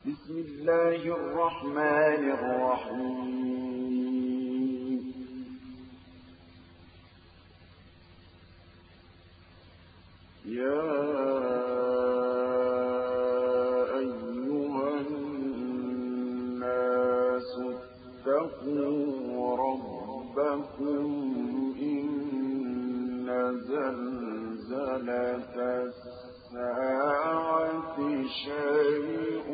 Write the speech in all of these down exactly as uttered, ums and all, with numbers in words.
بسم الله الرحمن الرحيم يا أيها الناس اتقوا ربكم إن زلزلة الساعة شيء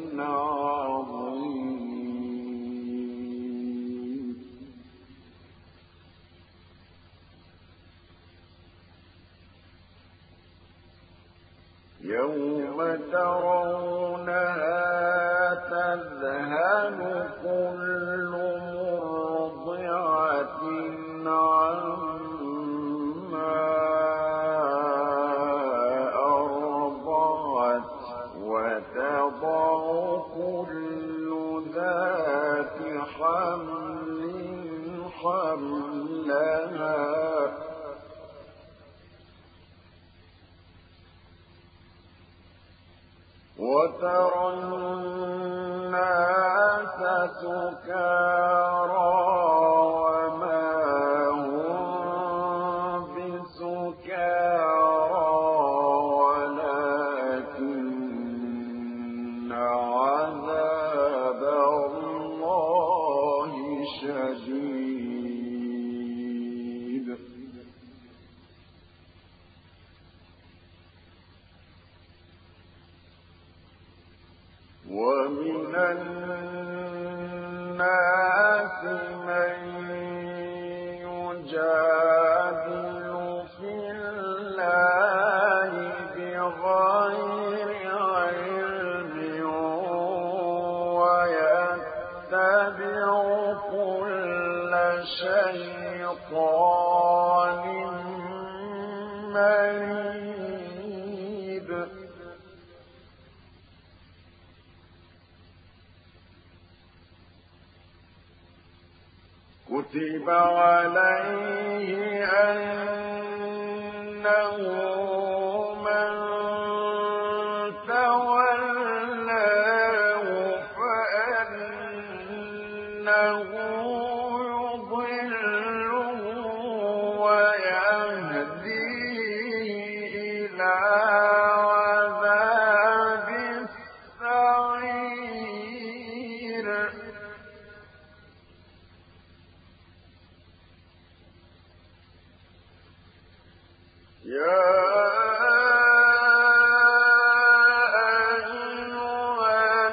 عظيم يوم ترونها تذهل كل مرضعة عما أرضعت وتضع كل ذات حمل حملها وترى الناس سكارى وما هم بسكارى ولكن عذاب الله شديد ومن الناس من يجادل في الله بغير علم ويتبع كل شيطان مريد كتب عليه أنه من تولاه فأنه يضله ويهديه إلى عذاب السعير يا أيها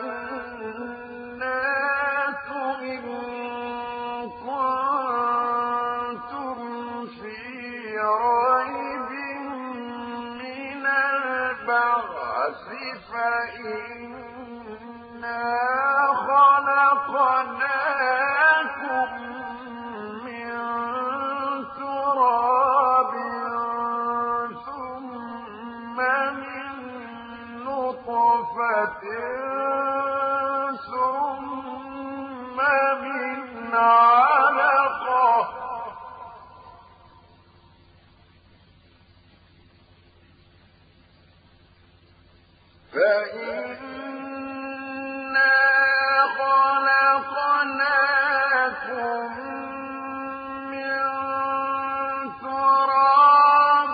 الناس إن كنتم في ريب من البعث فإنا خلقناكم من تراب نطفة ثم من علقة فإنا خلقناكم من تراب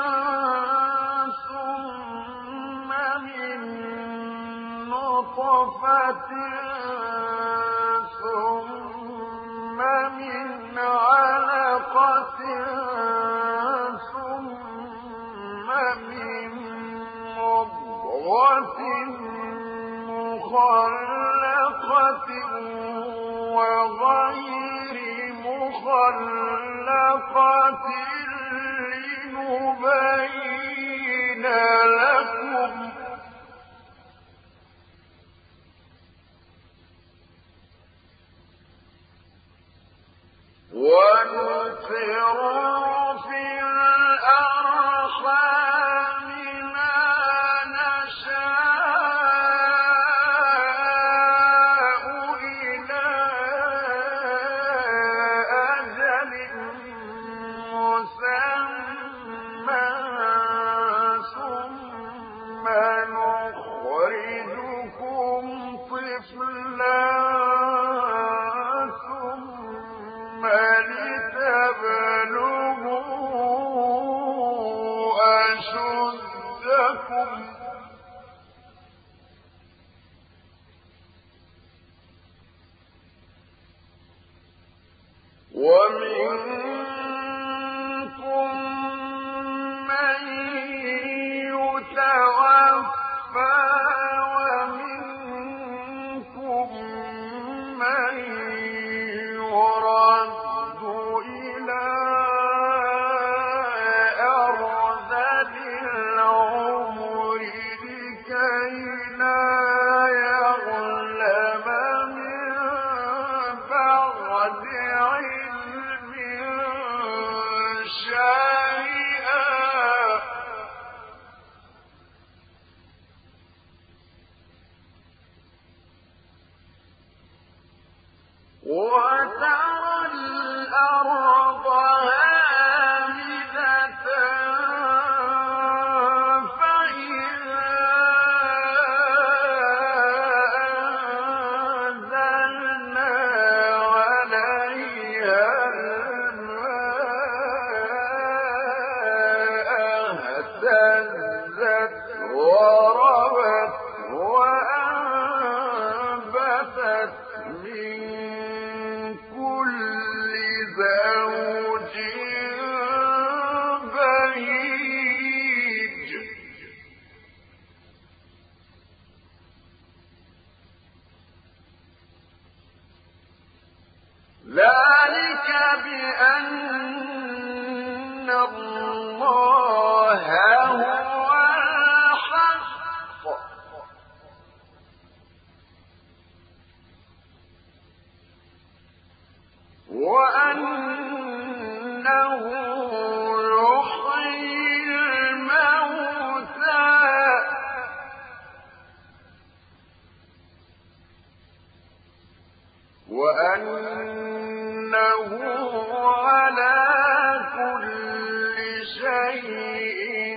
ثم من نطفة ثم من علقة ثم من مضغة مخلقة وغير مخلقة لنبين لكم ونقر في الأرحام ما نشاء إلى أجل مسمى ثم نخرجكم ومنكم من يتوفى ومنكم من يرد إلى أرذل العمر لكي لا يعلم من بعد علم شيئا وترى الأرض هامدة فإذا أنزلنا عليها الماء اهتزت وربت وأنبتت من كل زوج بهيج ذلك بأن الله هو الحق وأنه يحيي الموتى وأنه على كل شيء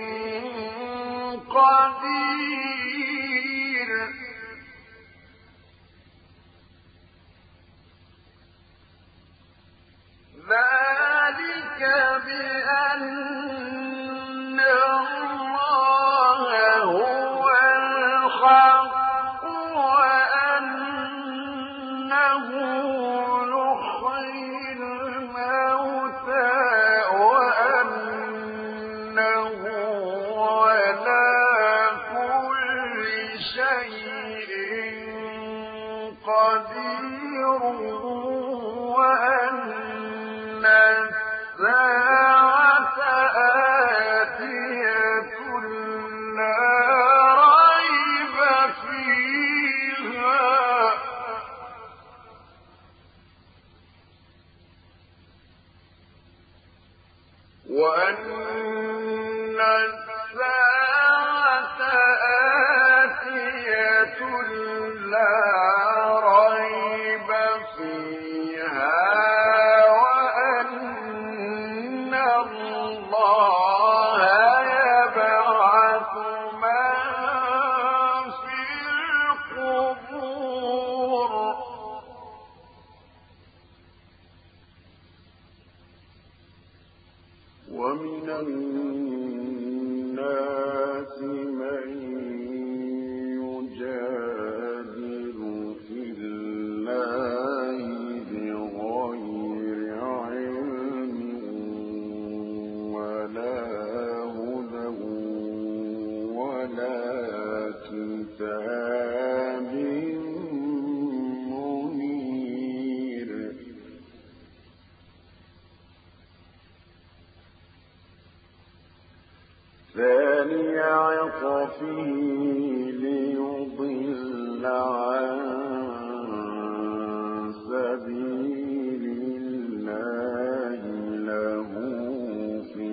قدير ذلك بأن الله هو الحق وأنه يحيي الموتى وأنه على كل شيء قدير وأن الساعة آتية لا ريب فيها وأن الساعة آتية لا ريب فيها الله يبعث من في القبور ومن الناس من يجادل في الله بغير علم ولا هدى ولا كتاب منير ثاني عطفه ليضل عن سبيل الله له في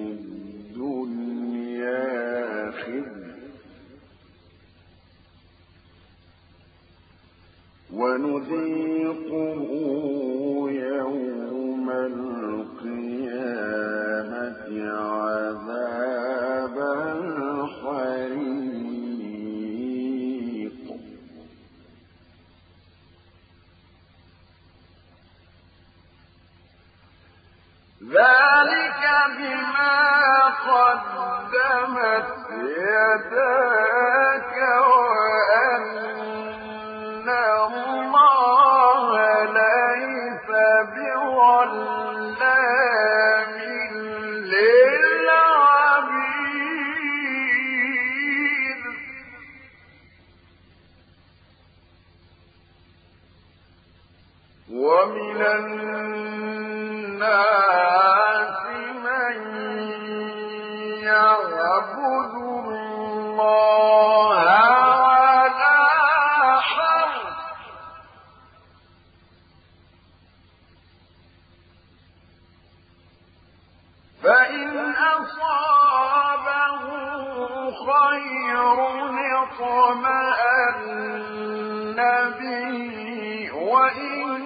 الدنيا خزي ونذيقه يوم القيامة عذاب الحريق ذلك بما قدمت يداك وأن الله ليس بظلام ومن الناس من يعبد الله على حرف فإن أصابه خير اطمأن به وإن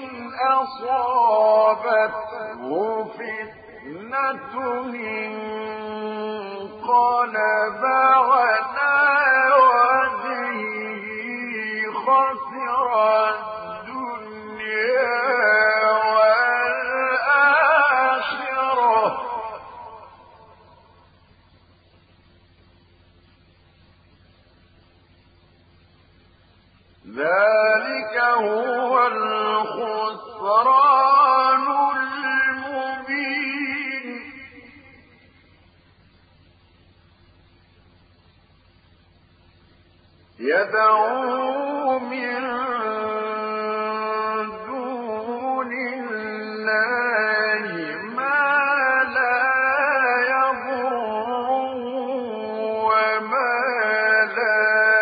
أصابته فتنة انقلب على وجهه خسر الدنيا والآخرة ذلك هو الخسران المبين يدعو من دون الله ما لا يضره وما لا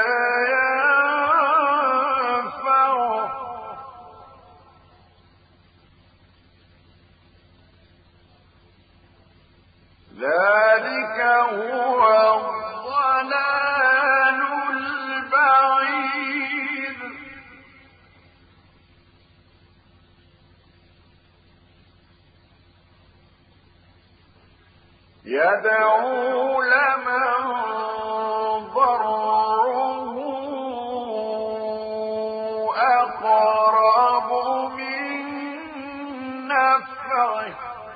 ذلك هو الضلال البعيد يدعو لمن ضره أقرب من نفعه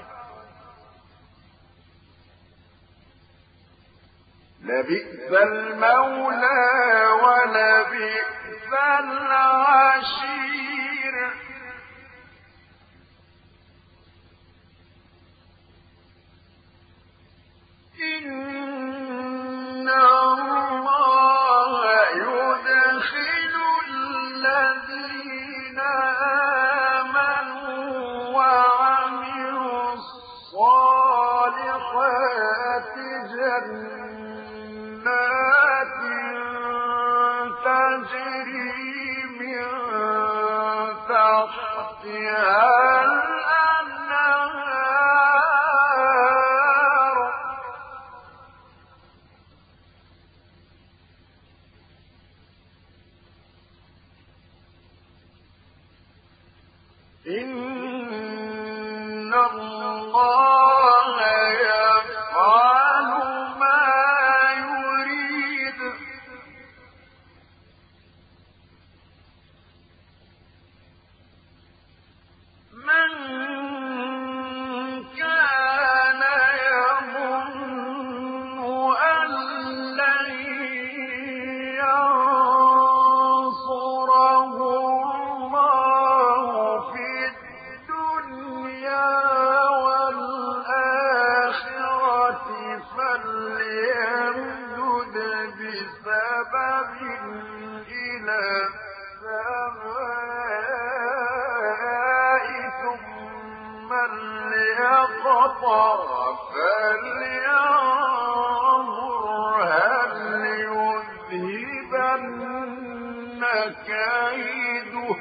لبئس المولى ولبئس العشير إن الله يدخل الذين آمنوا وعملوا الصالحات جنات تجري من تحتها الأنهار إن الله يفعل ما يريد من كان يظن أن لن ينصره الله في الدنيا والآخرة فليمدد بسبب إلى السماء ثم ليقطع فلينظر هل يذهبن كيده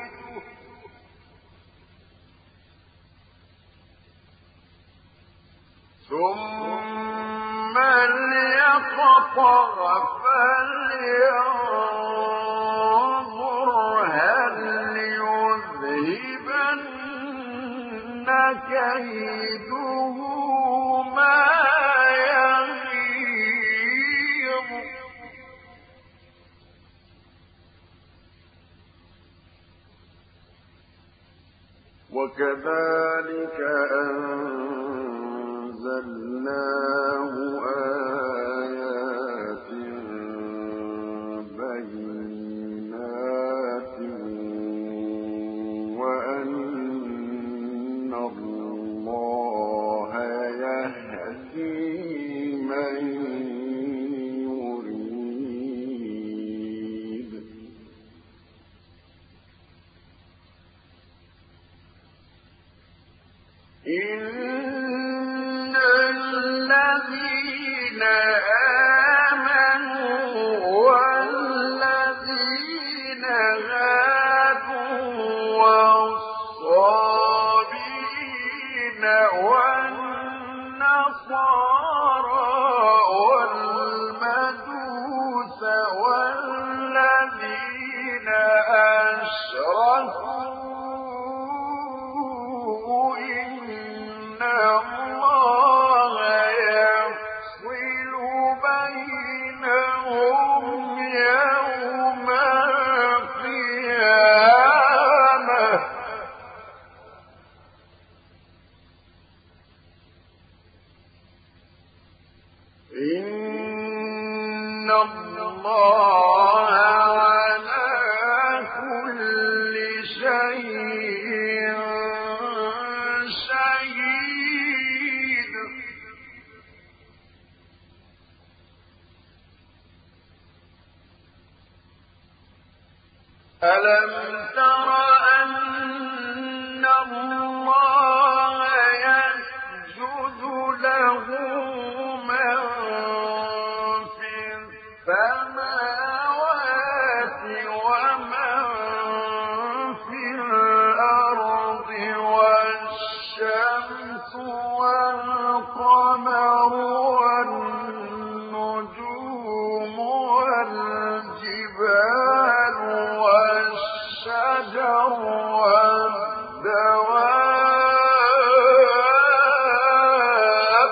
ثم ليقطع فلينظر هل يذهبن كيده ما يغيظ وكذلك أنزلناه آيات بينات وأن الله يهدي من يريد إن الذين آمنوا والذين هادوا والصابئين والنصارى والمجوس والذين أشركوا إن الله يفصل بينهم يوم القيامة إن الله على كل شيء شهيد. ألم تر أن الله يسجد له من في السماوات ومن في الأرض والشمس والقمر والنجوم والجبال والشجر والدواب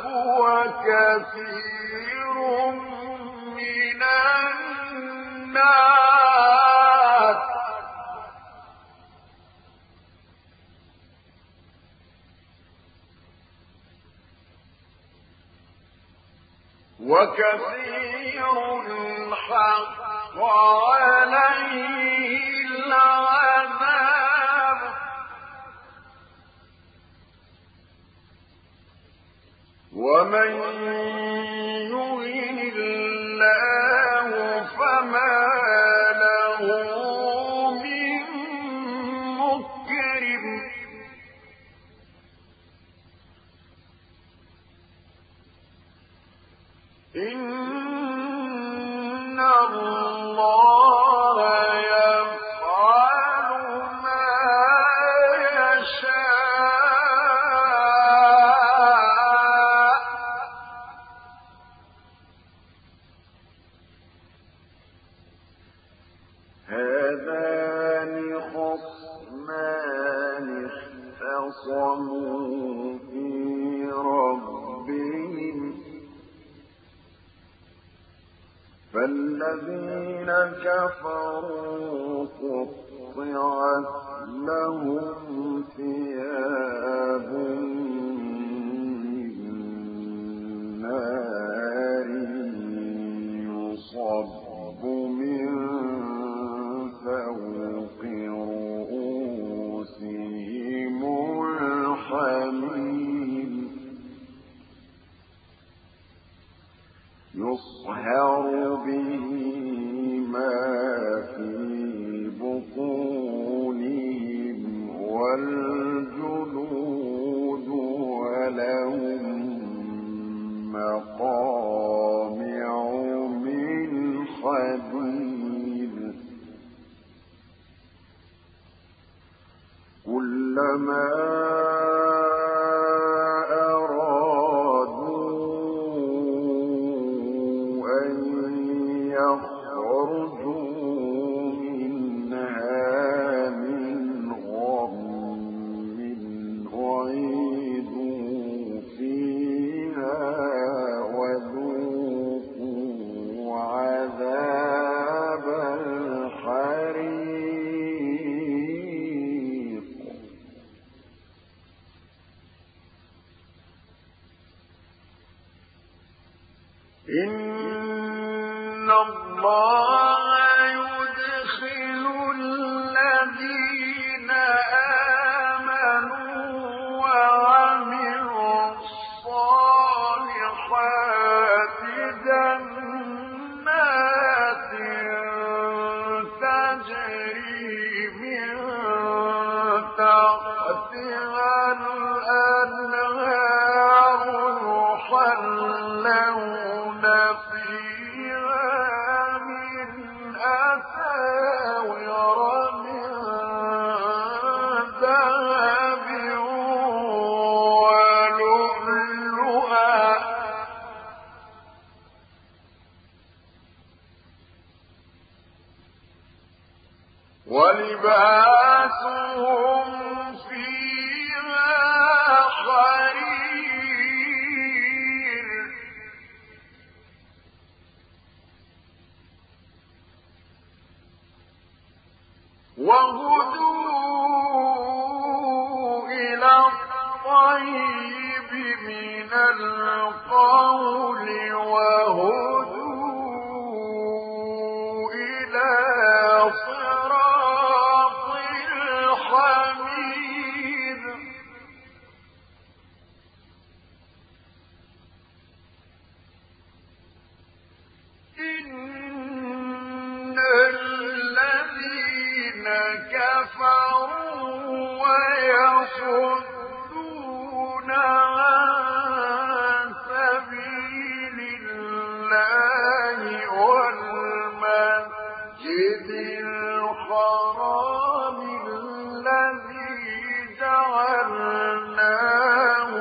وكثير من الناس وكثير حق عليه العذاب ومن يهن الله فما له من مكرم إن الله يفعل ما يشاء هذان خصمان اختصموا في ربهم فالذين كفروا قطعت لهم ثياب من نار يصب من فوق رؤوسهم الحميم يصهر به ما في بطونهم والجلود ولهم مقامع من حديد كلما إن الله يدخل الذين آمنوا وعملوا الصالحات جنات تجري من تحتها الأنهار ولباسهم فيها حرير وهدوا إلى الطيب من القول وهدوا إلى صراط الحميد إن الذين كفروا ويصدون عن سبيل الله والمسجد الحرام الذي جعلناه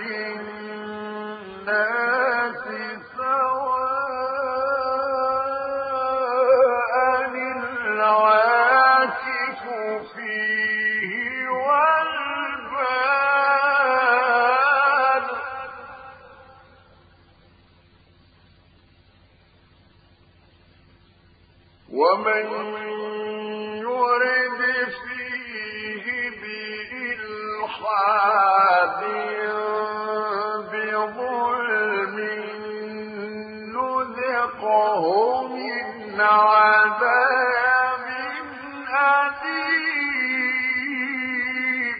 للناس سواء العاكف فيه والباد ومن يرد فيه بإلحاد بظلم نذقه من عذاب أليم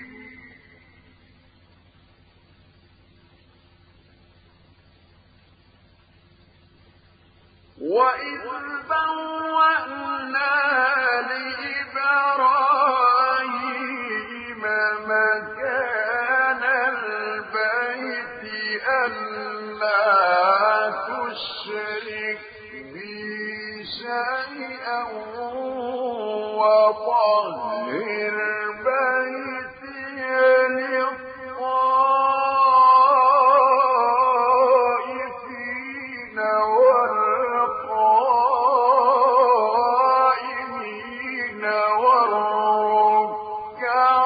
وإذ بوأنا لإبراهيم مكان البيت ألا تشرك بي شيئا وطهر بيتي للطائفين والقائمين والركع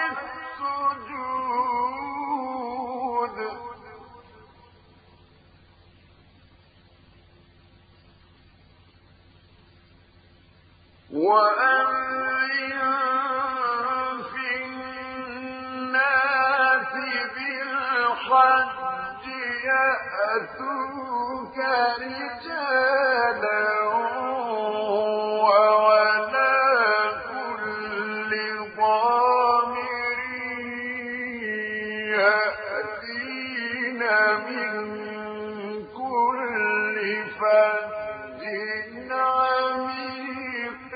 السجود وأذن في الناس بالحج يأتوك رجالا وعلى كل ضامر يأتين من كل فج عميق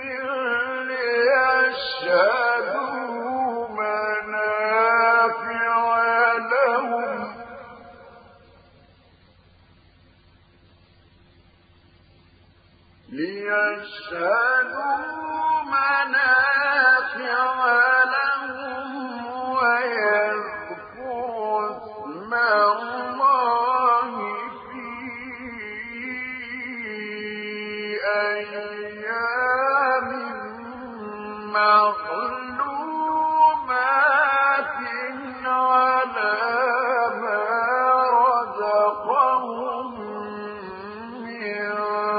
ليشهدوا منافع لهم ليشهدوا منافع لهم ويذكروا اسم الله في أيام معلومات على ما رزقهم من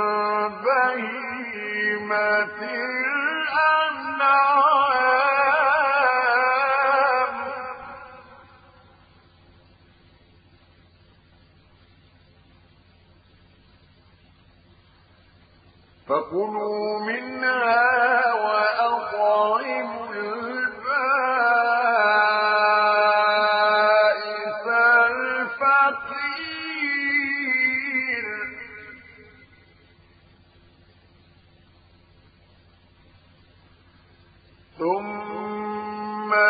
بهيمة الأنعام فكلوا منها وأطعموا البائس الفقير ثم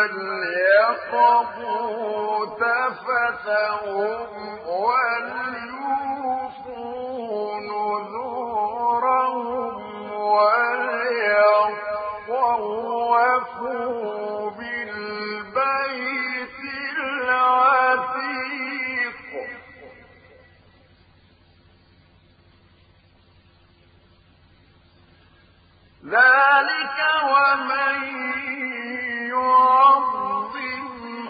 ليقضوا تفثهم وليوفوا نذورهم وليطوفوا بالبيت العتيق ذلك ومن يعظم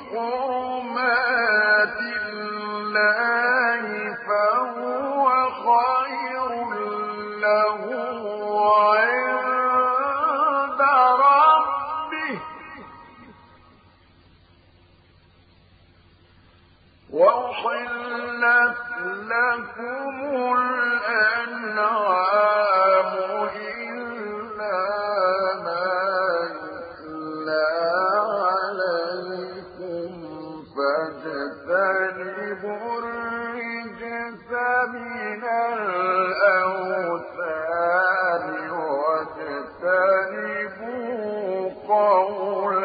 حرمات الله فهو خير له عند ربه وأحلت لكم الأنعام إلا ما يتلى عليكم فاجتنبوا الرجس من الأوثان واجتنبوا قول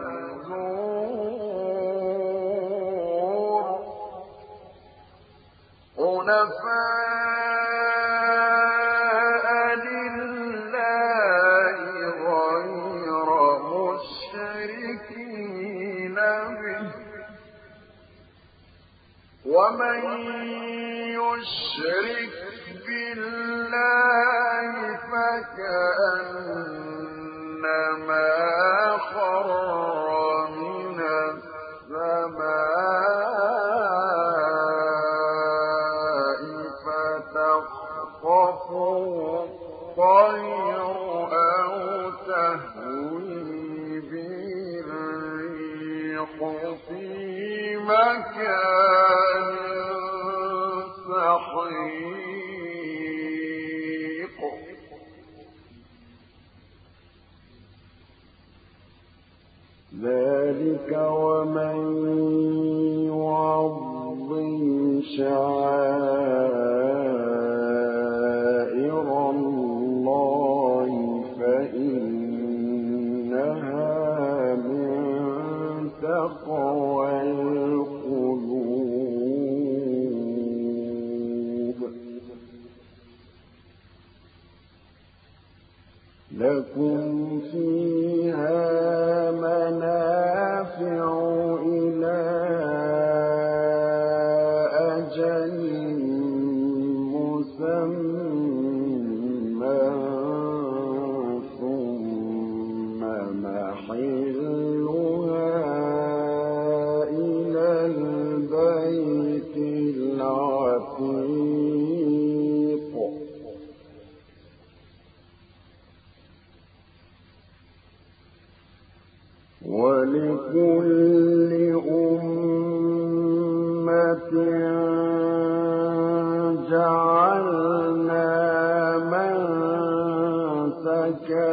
الزور حنفاء لله غير مشركين به ومن يشرك بالله فكأنما خر من السماء فتخطفه الطير أو تهوي به الريح في مكان سحيق ذلك ومن يعظم شعائر الله فإنها من تقوى القلوب لكم فيها منافع إلى أجل مسمى ثم محلها إلى البيت العتيق ولكل أمة جعلنا منسكا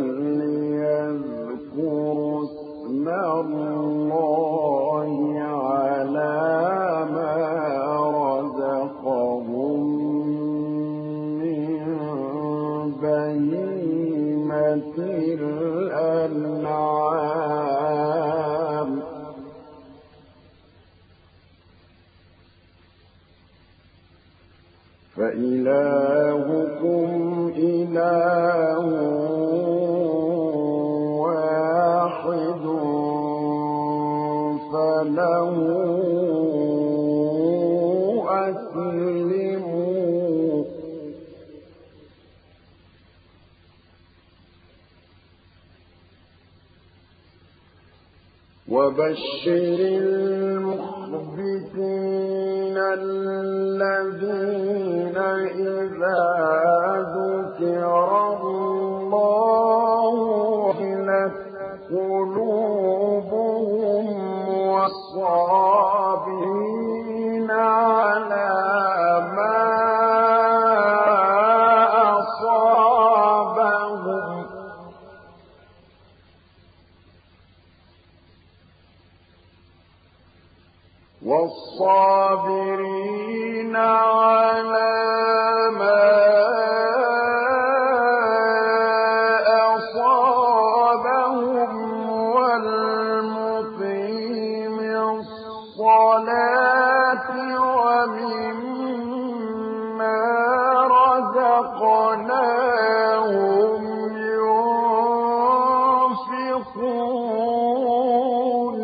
ليذكروا اسم الله على ما رزقهم من بهيمة الأنعام فإلهكم إله واحد فله أسلموا وبشر المخبتين الذين إذا ذكر الله وجلت قلوبهم والصابرين على ما أصابهم والصابرين على ما أصابهم والمقيم الصلاة ومما رزقناهم ينفقون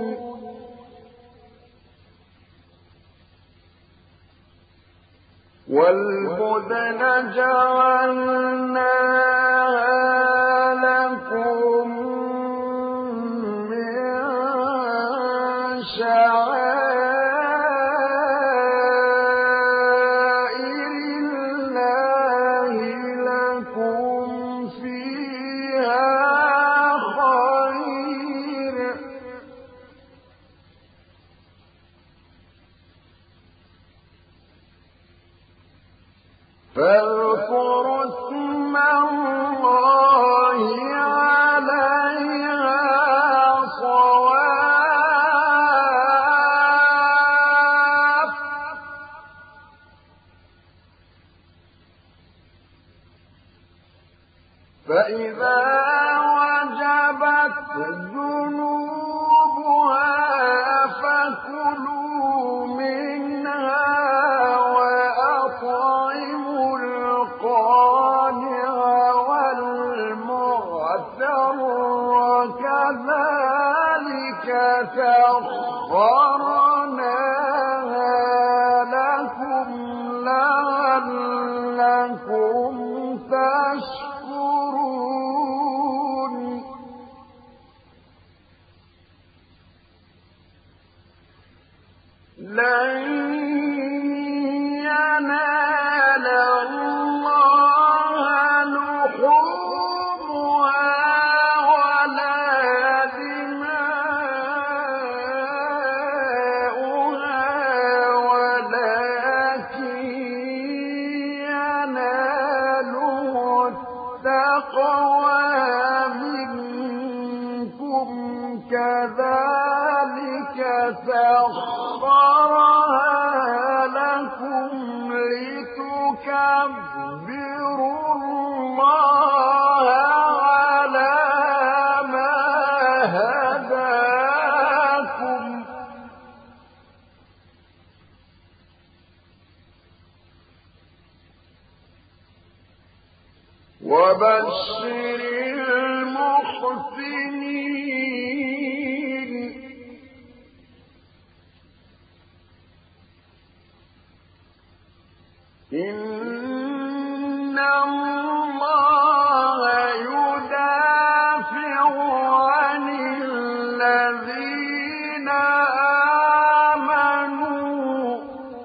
والبدن جعلناها شعائر الله لكم فيها خير فاذكروا اسم الله عليها صواف فإذا وجبت جنوبها فكلوا منها وأطعموا القانع والمعتر كذلك سخرناها لكم لعلكم تشكرون لن ينال الله لحومها ولا دماؤها ولكن يناله التقوى منكم كذلك سخرها لكم لتكبروا الله على ما هداكم وبشر المحسنين إن الله يدافع عن الذين آمنوا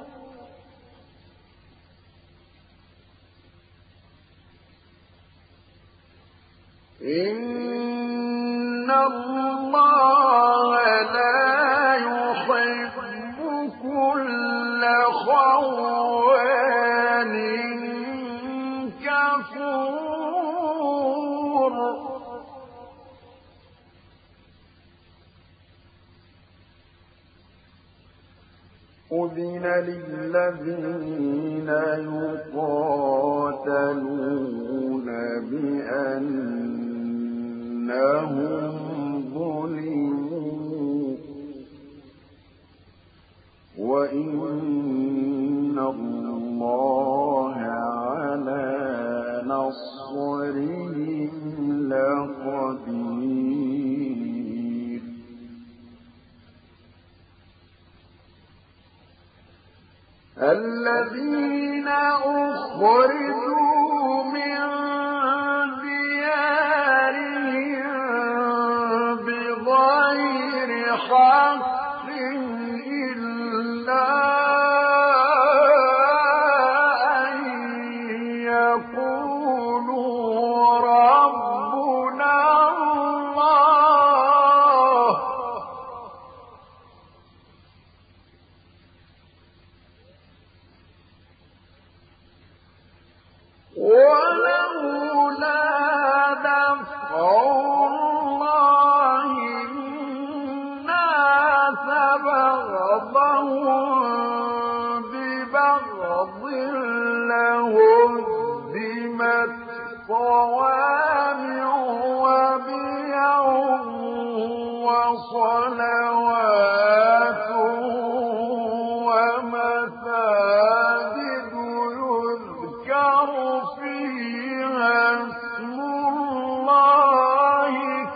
إن الله لا يحب كل خوان كفور أذن للذين يقاتلون بأنهم ظلموا وإن الله على نصرهم لقدير الذين أخرجوا من ديارهم بغير حق إلا أن يقولوا ربنا الله ولولا دفع الله الناس بعضهم ببعض لهدمت صوامع وبيع وصلوات ومساجد يذكر فيها اسم الله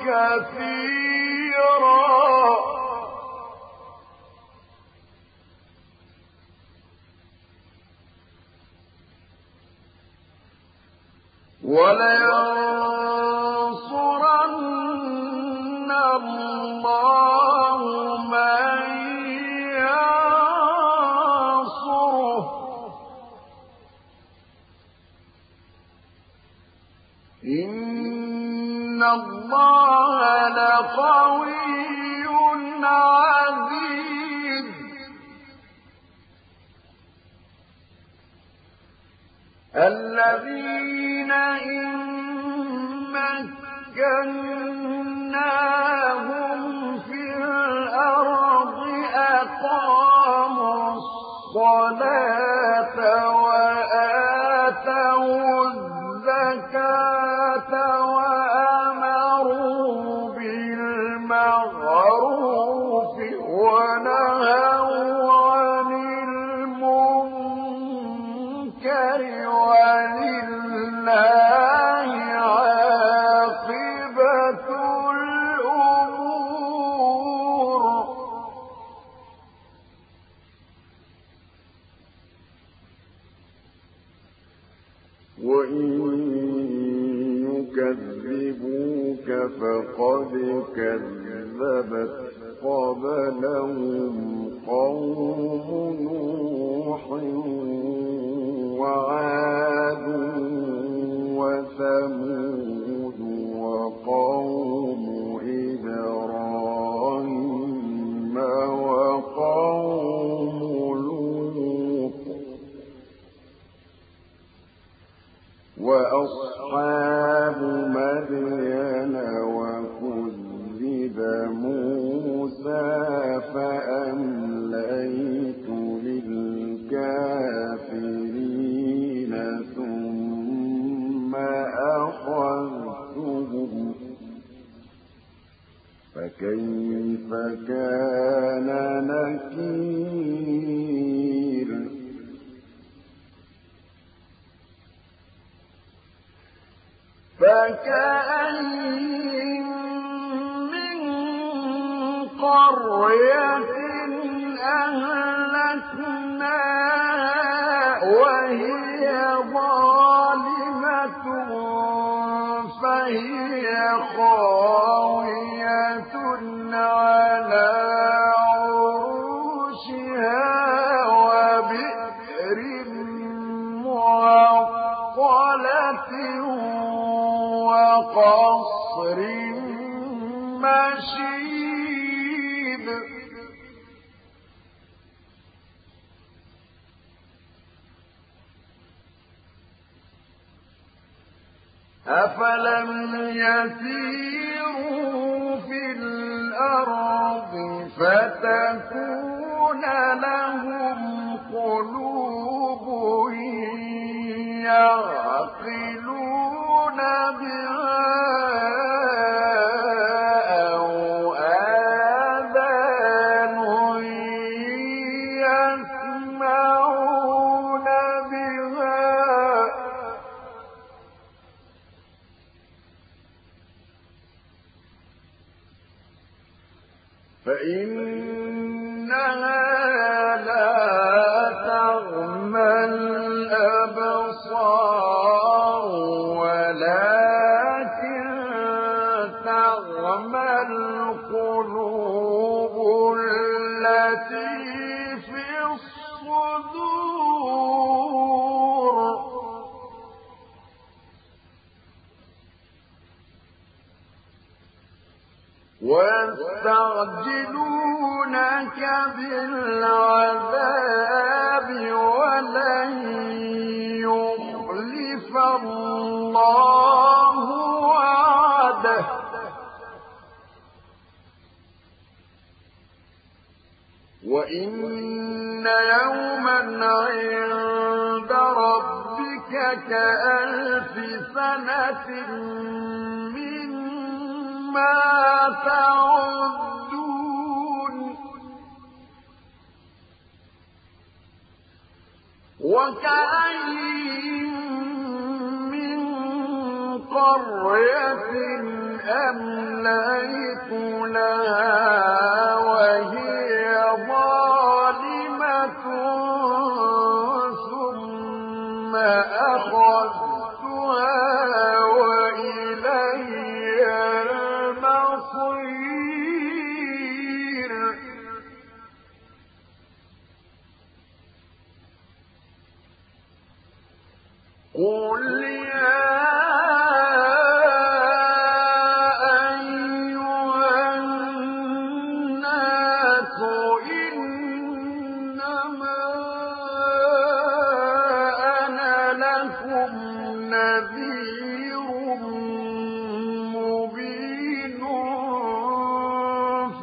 كثيرا ولينصرن الله من لقوي عزيز الذين إن مكناهم في الأرض أقاموا الصلاة وآتوا الزكاة وأمروا بالمعروف ونهوا عن المنكر ولله عاقبة الأمور وإن يكذبوك فقد كذبت قبلهم قوم نوح وعاد وثمود وقوم إبراهيم وقوم لوط وأصحاب مدين وكذب موسى فأمليت للكافرين ثم أخذتهم فكيف كان نكير فكأين من قرية أهلكناها وهي ظالمة فهي خاوية على عروشها وبئر معطلة وقصر مشيد أفلم يسيروا في الأرض فتكون لهم قلوب يعقلون بها أو آذان يسمعون بها فإنها لا تعمى الأبصار ولكن تعمى القلوب التي في الصدور ويستعجلونك بالعذاب ولن يخلف الله وعده وإن يوما عند ربك كألف سنة مما تعدون وكأين من قرية أمليت لها وهي ظالمة ثم أخذتها وإلي المصير قل يا أيها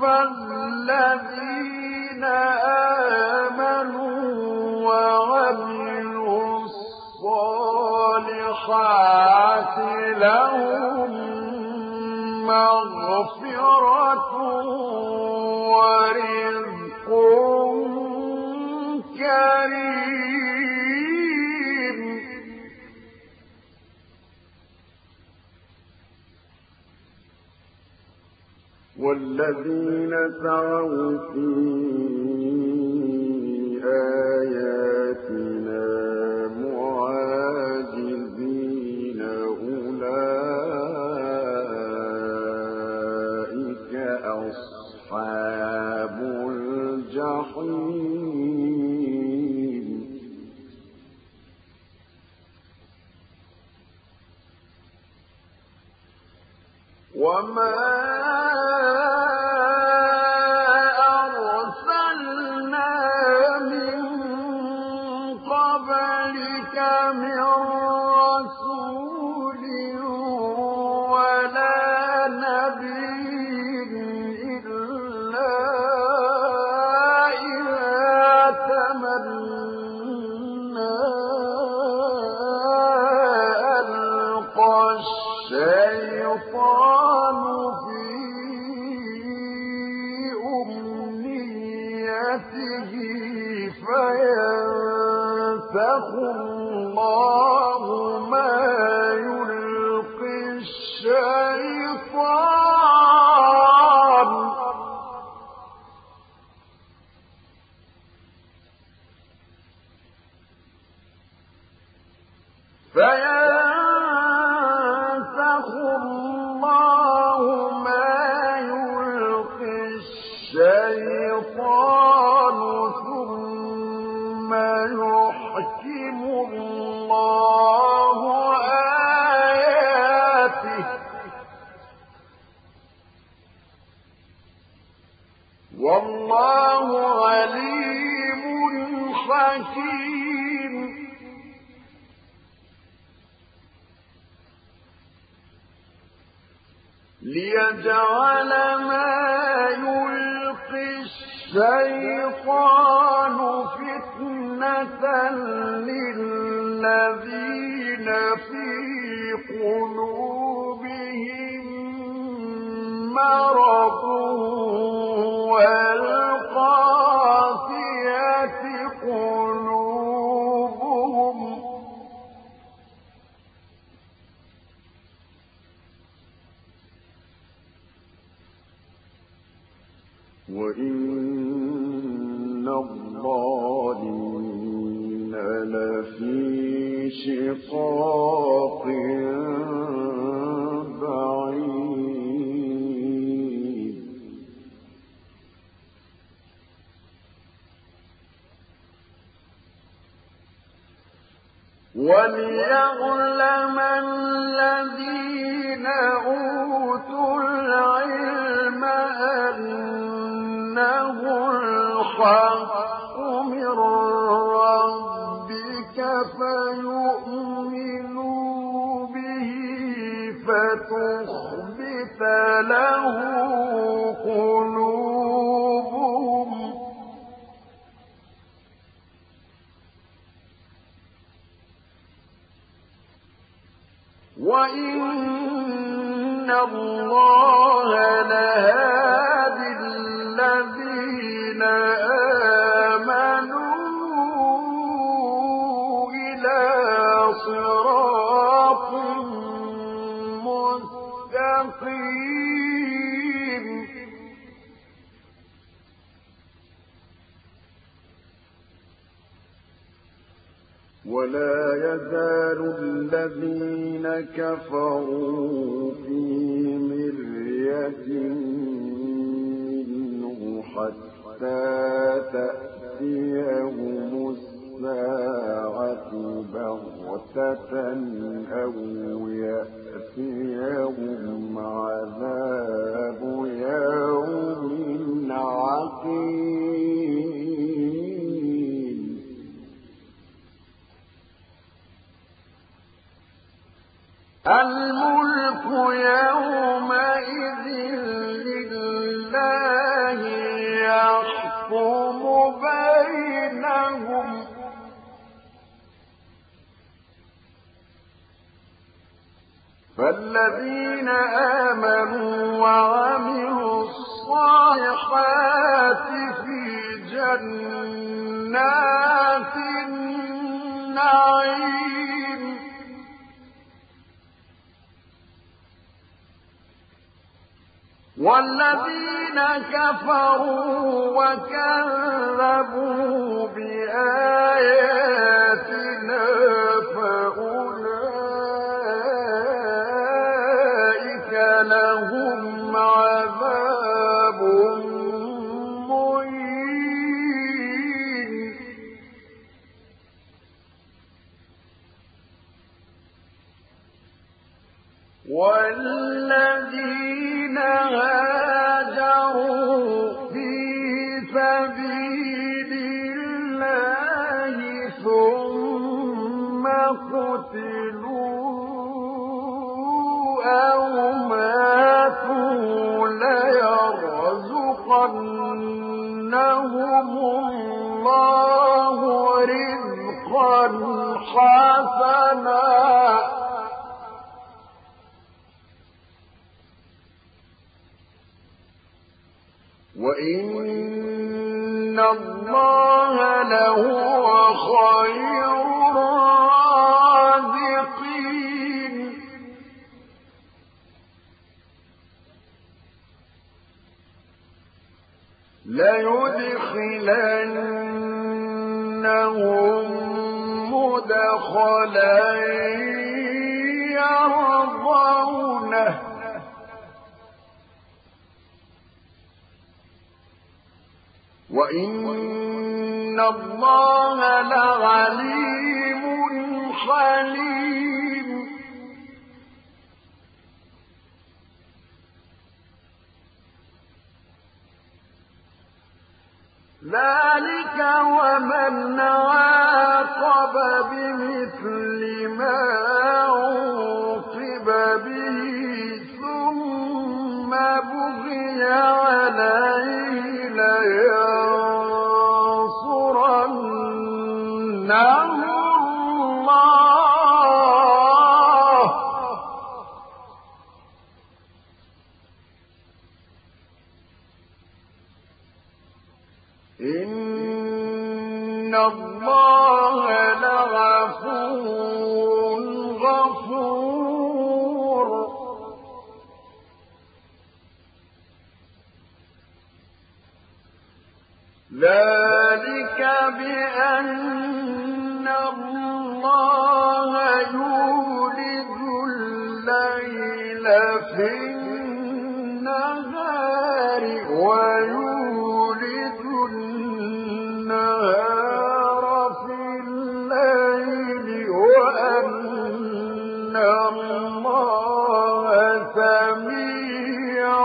فالذين آمنوا وعملوا الصالحات لهم مغفرة ورزق كريم. والذين سعوا في آياتنا معاجزين أولئك أصحاب الجحيم. وما من رسول ولا نبي إلا إذا تمنى ألقى الشيطان في أمنيته فينسخ الله ما يلقي الشيطان فينسخ الله ما يلقي الشيطان ثم يحكم الله آياته والله عليم حكيم. ليجعل ما يلقي الشيطان فتنة للذين في قلوبهم مرض والقاسية قلوبهم وإن الظالمين لفي شقاق بعيد. وليعلم الذين أوتوا العلم أنه الحق من ربك فيؤمنوا به فتخبت له قلوبهم وإن الله لهادي الذين آمنوا إلى صراط مستقيم. ولا يزال الذين كفروا في مرية منه حتى تأتيهم الساعة بغتة أو يأتيهم عذاب يوم عقيم. الملك يومئذ لله فالذين آمنوا وعملوا الصالحات في جنات النعيم والذين كفروا وكذبوا بآياتنا فأولئك لهم عذاب مهين والذين هاجروا في سبيل الله ثم قتلوا أو ماتوا ليرزقنهم الله رزقا حسنا وإن الله لهو خير الرازقين ليدخلنهم مدخلا يرضونه وإن الله لعليم حليم ذلك ومن عاقب بمثل ما عوقب به ثم بغي عليه لينصرنه الله إن الله لغفور غفور ذلك بأن الله يولد الليل في النهار ويولد النهار في الليل وأن الله سميع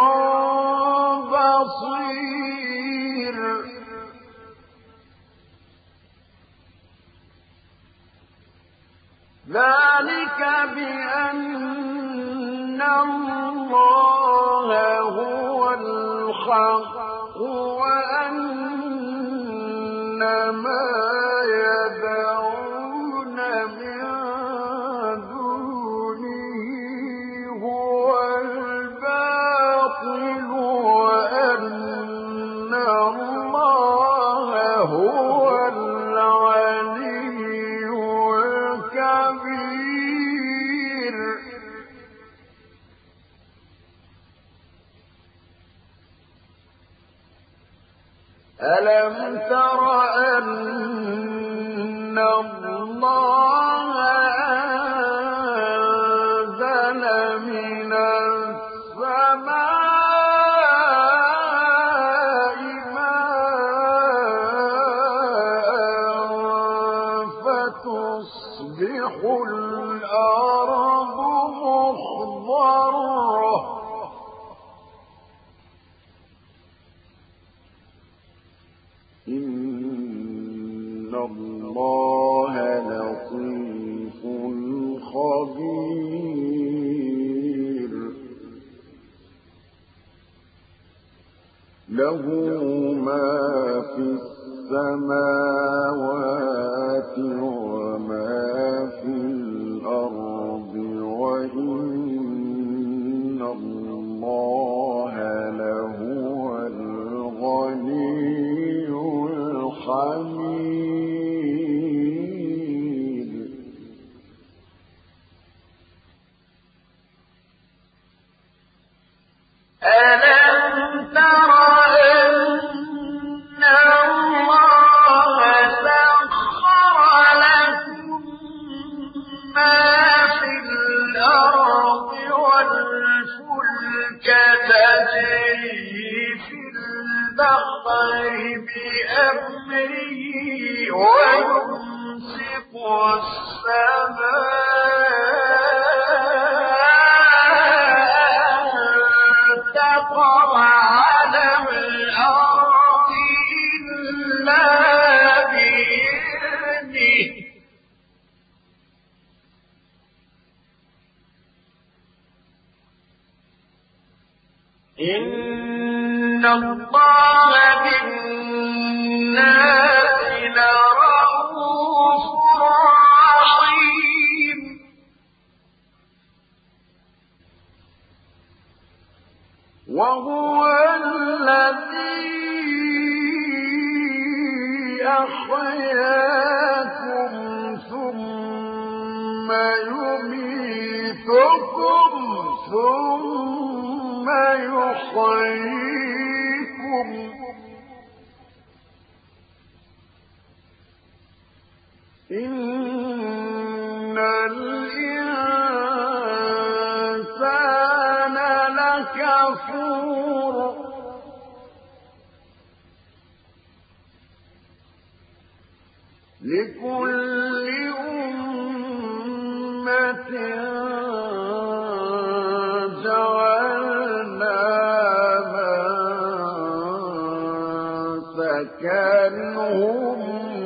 بصير ذلك بأن الله هو الحق وأن ما يدعون من دونه هو الباطل وأن الله هو العلي الكبير ألم تر أن الله أنزل من السماء ماء فتصبح الأرض مخضرة إن الله لطيف خبير له ما في السماوات وما في الأرض وإن حميد ألم تر أن الله سخر لكم ما في الأرض والفلك تجري في البحر بأمره ويمسك السماء تقع على الأرض إلا بإذنه إن الله بالناس لرءوف رحيم وهو الذي أحياكم ثم يميتكم ثم يحييكم إن الإنسان لكفور لكل أمة جعلنا منسكنهم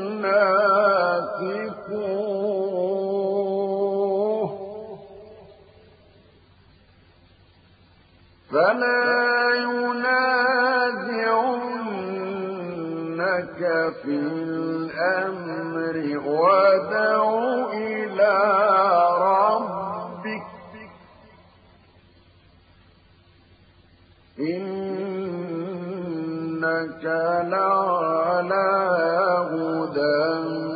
ناسكوه فلا ينازعنك في الأمر وادع إلى ربك إنك لعلى هدى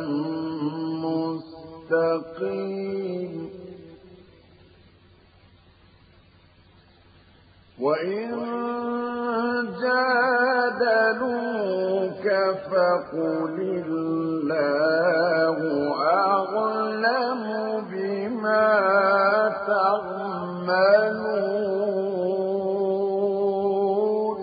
مستقيم وإن جادلوك فقل الله أعلم بما تعملون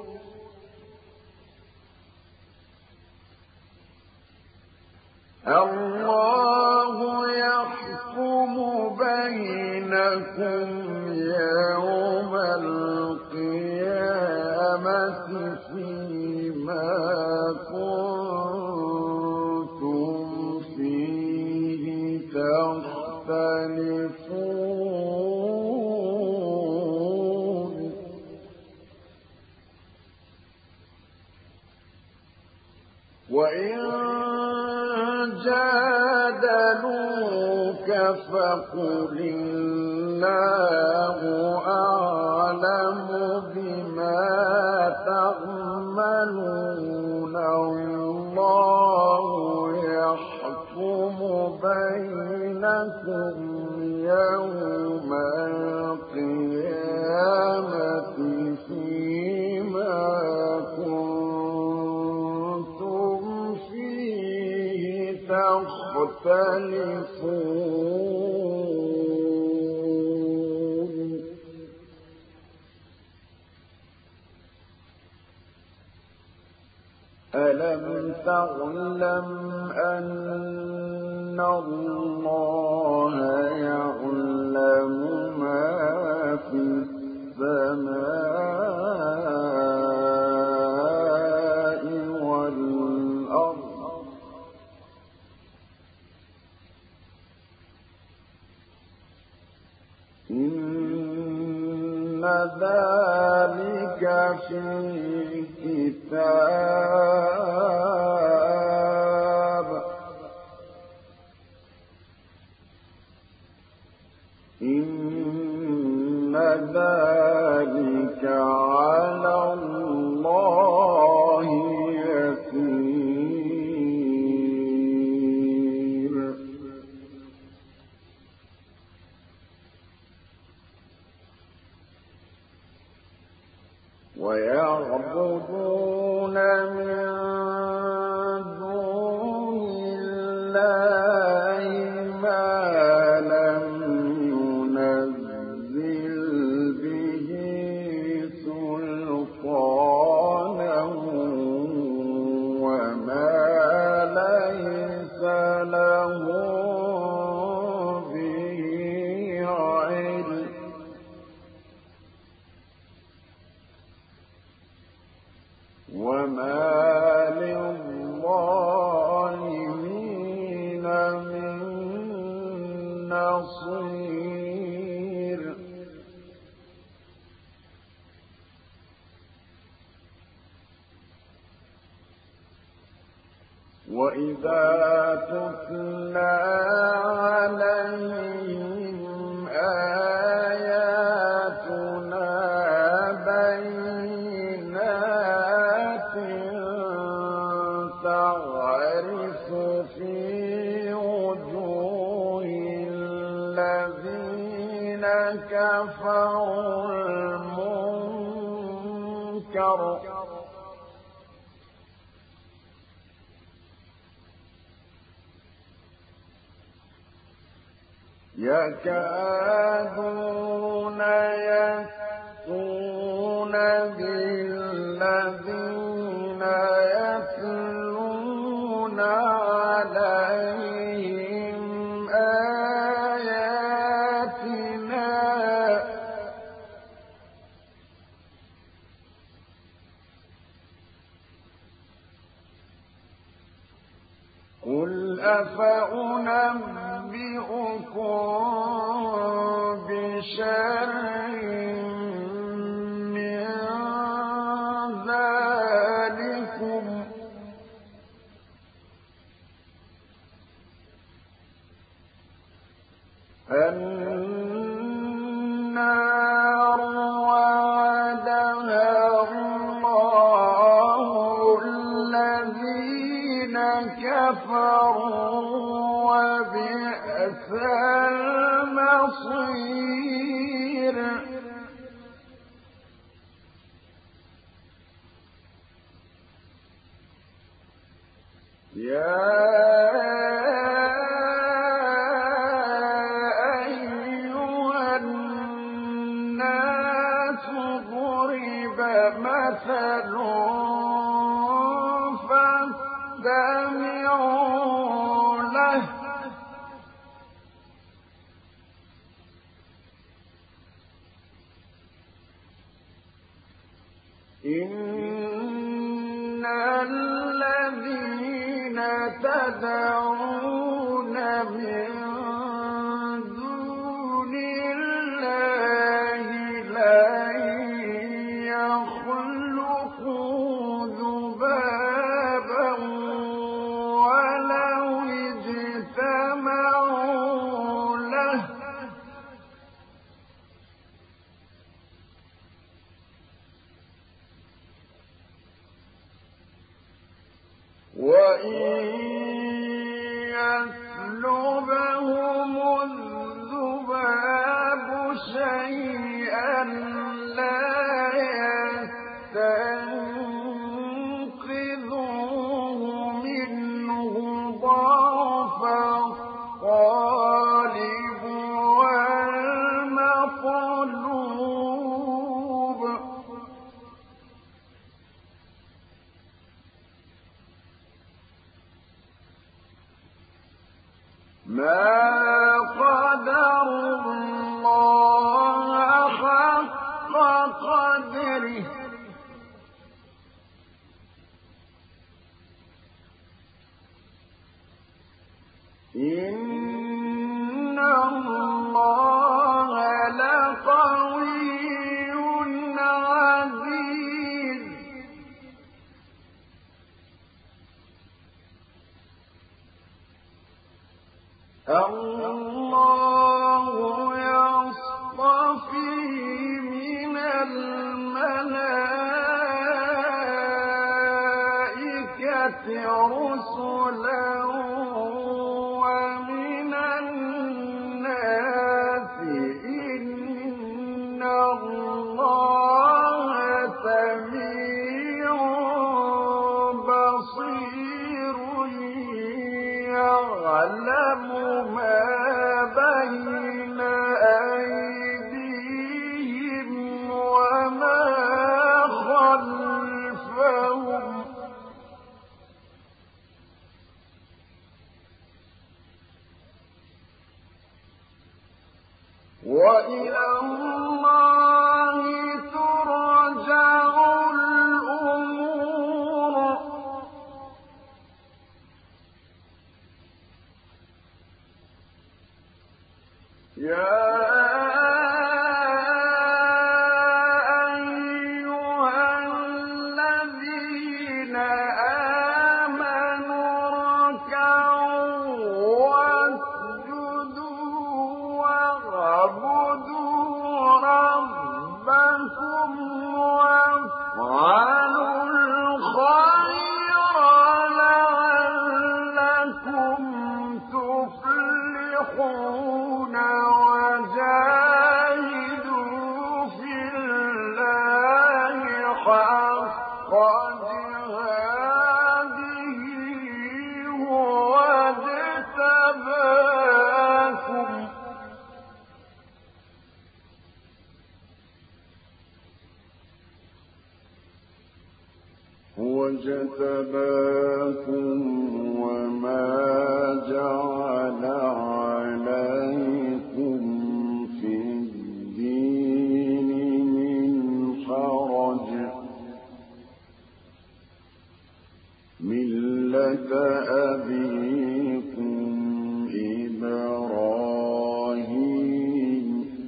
الله يحكم بينكم يوم القيامة فيما كنتم فيه تختلفون وإن جادلوك فقل الله أعلم بما تعملون الله يحكم بينكم يوم القيامة فيما كنتم فيه تختلفون ألم تعلم أن الله يعلم ما في السماء والأرض إن ذلك في كتاب إن ذلك على الله يسير وما للظالمين من نصير وإذا تتلى عليهم آياتنا بينات تعرف في وجوه الذين كفروا المنكر يكادون يسطون بالذين يتلون عليهم آياتنا قل أفأنبئكم بشر من ذلكم النار وعدها الله الذين كفروا وبئس المصير يا أيها الناس ضرب مثل فاستمعوا له إن الذين تدعون من دون الله لن يخلقوا ذبابا ولو اجتمعوا له وإن يسلبهم الذباب شيئا لا يستنقذوه منه ضعف الطالب والمطلوب ما قدروا الله حق قدره إن الله لقوي عزيز الله يصطفي من الملائكة رسلا ومن الناس إن الله سميع بصير يعلم ما بين أيديهم وما خلفهم وإلى الله ترجع الأمور هذه هو اجتباكم هو اجتباكم وما جعل عليكم في الدين من حرج ملة أبيكم إبراهيم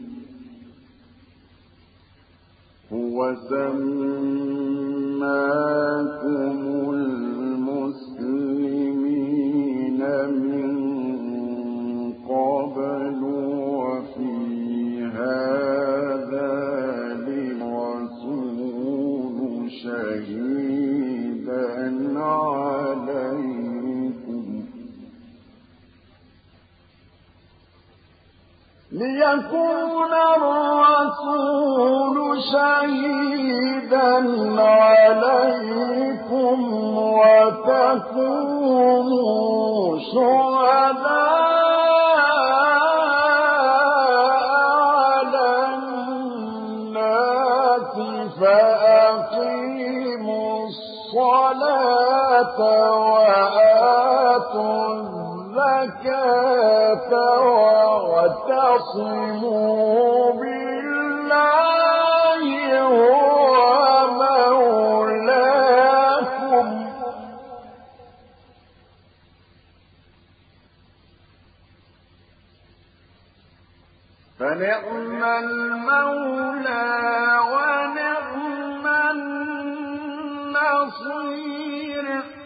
هو سماكم المسلمين من قبل وفي هذا للرسول شهيدا عليكم ليكون الرسول شهيدا عليكم وتكونوا شهداء على الناس فأقيموا الصلاة وآتوا الزكاة واعتصموا بالله هو مولاكم فنعم المولى ونعم النصير